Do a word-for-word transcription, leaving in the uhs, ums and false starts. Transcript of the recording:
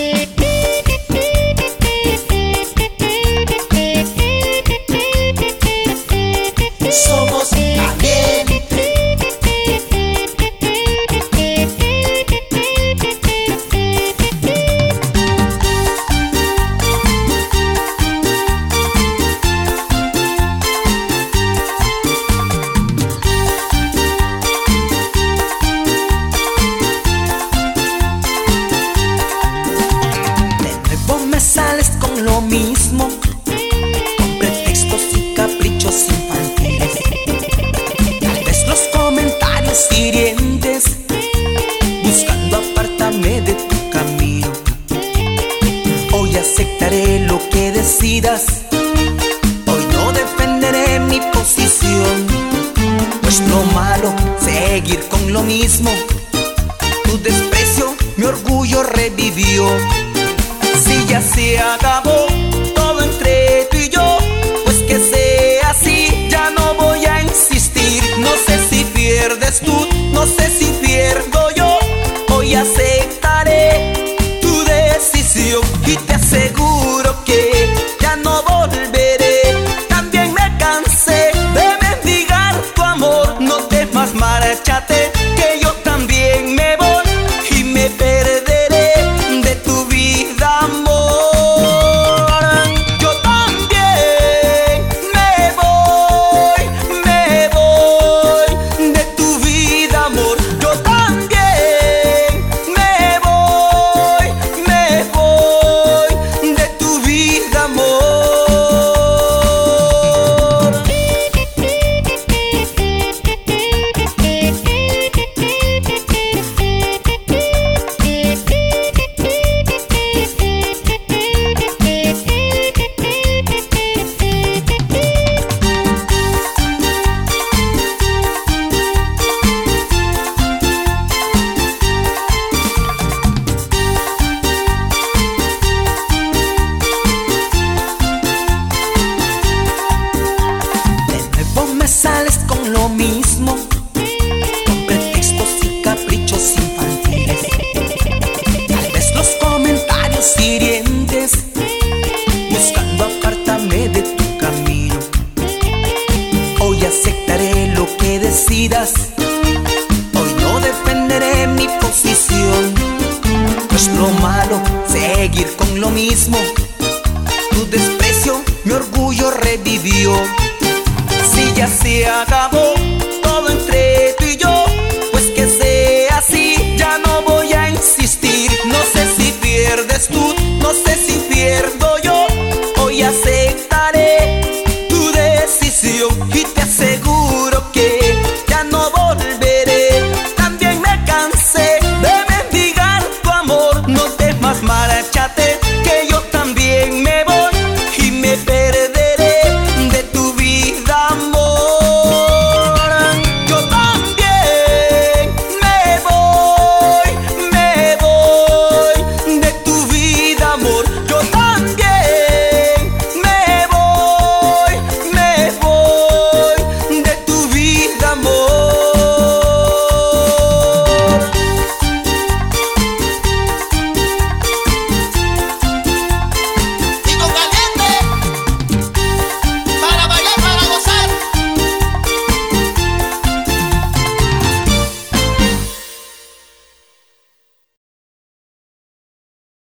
Somos caliente. De nuevo me sales con lo mismo, con pretextos y caprichos infantiles. Tal vez los comentarios hirientes, buscando apartarme de tu camino. Hoy aceptaré lo que decidas, hoy no defenderé mi posición. Pues lo malo, seguir con lo mismo. Tu desprecio, mi orgullo revivió. Si ya se acabó todo entre tú y yo, pues que sea así, ya no voy a insistir. No sé si pierdes tú, no sé si pierdo yo. Hoy aceptaré tu decisión y te aseguro que ya no volveré. También me cansé de mendigar tu amor. No temas, márchate, que yo también me voy y me perderé de tu vida, amor. Yo también me voy, me voy de tu vida, amor. Yo también me voy, me voy de tu vida, amor. De nuevo me sales con lo mismo, con pretextos y caprichos infantiles. Tal vez los comentarios hirientes, buscando apartarme de tu camino. Hoy aceptaré lo que decidas, hoy no defenderé mi posición. Pues lo malo, seguir con lo mismo. Tu desprecio, mi orgullo revivió. Si ya se acabó todo entre tú y yo, pues que sea así, ya no voy a insistir. No sé si pierdes tú,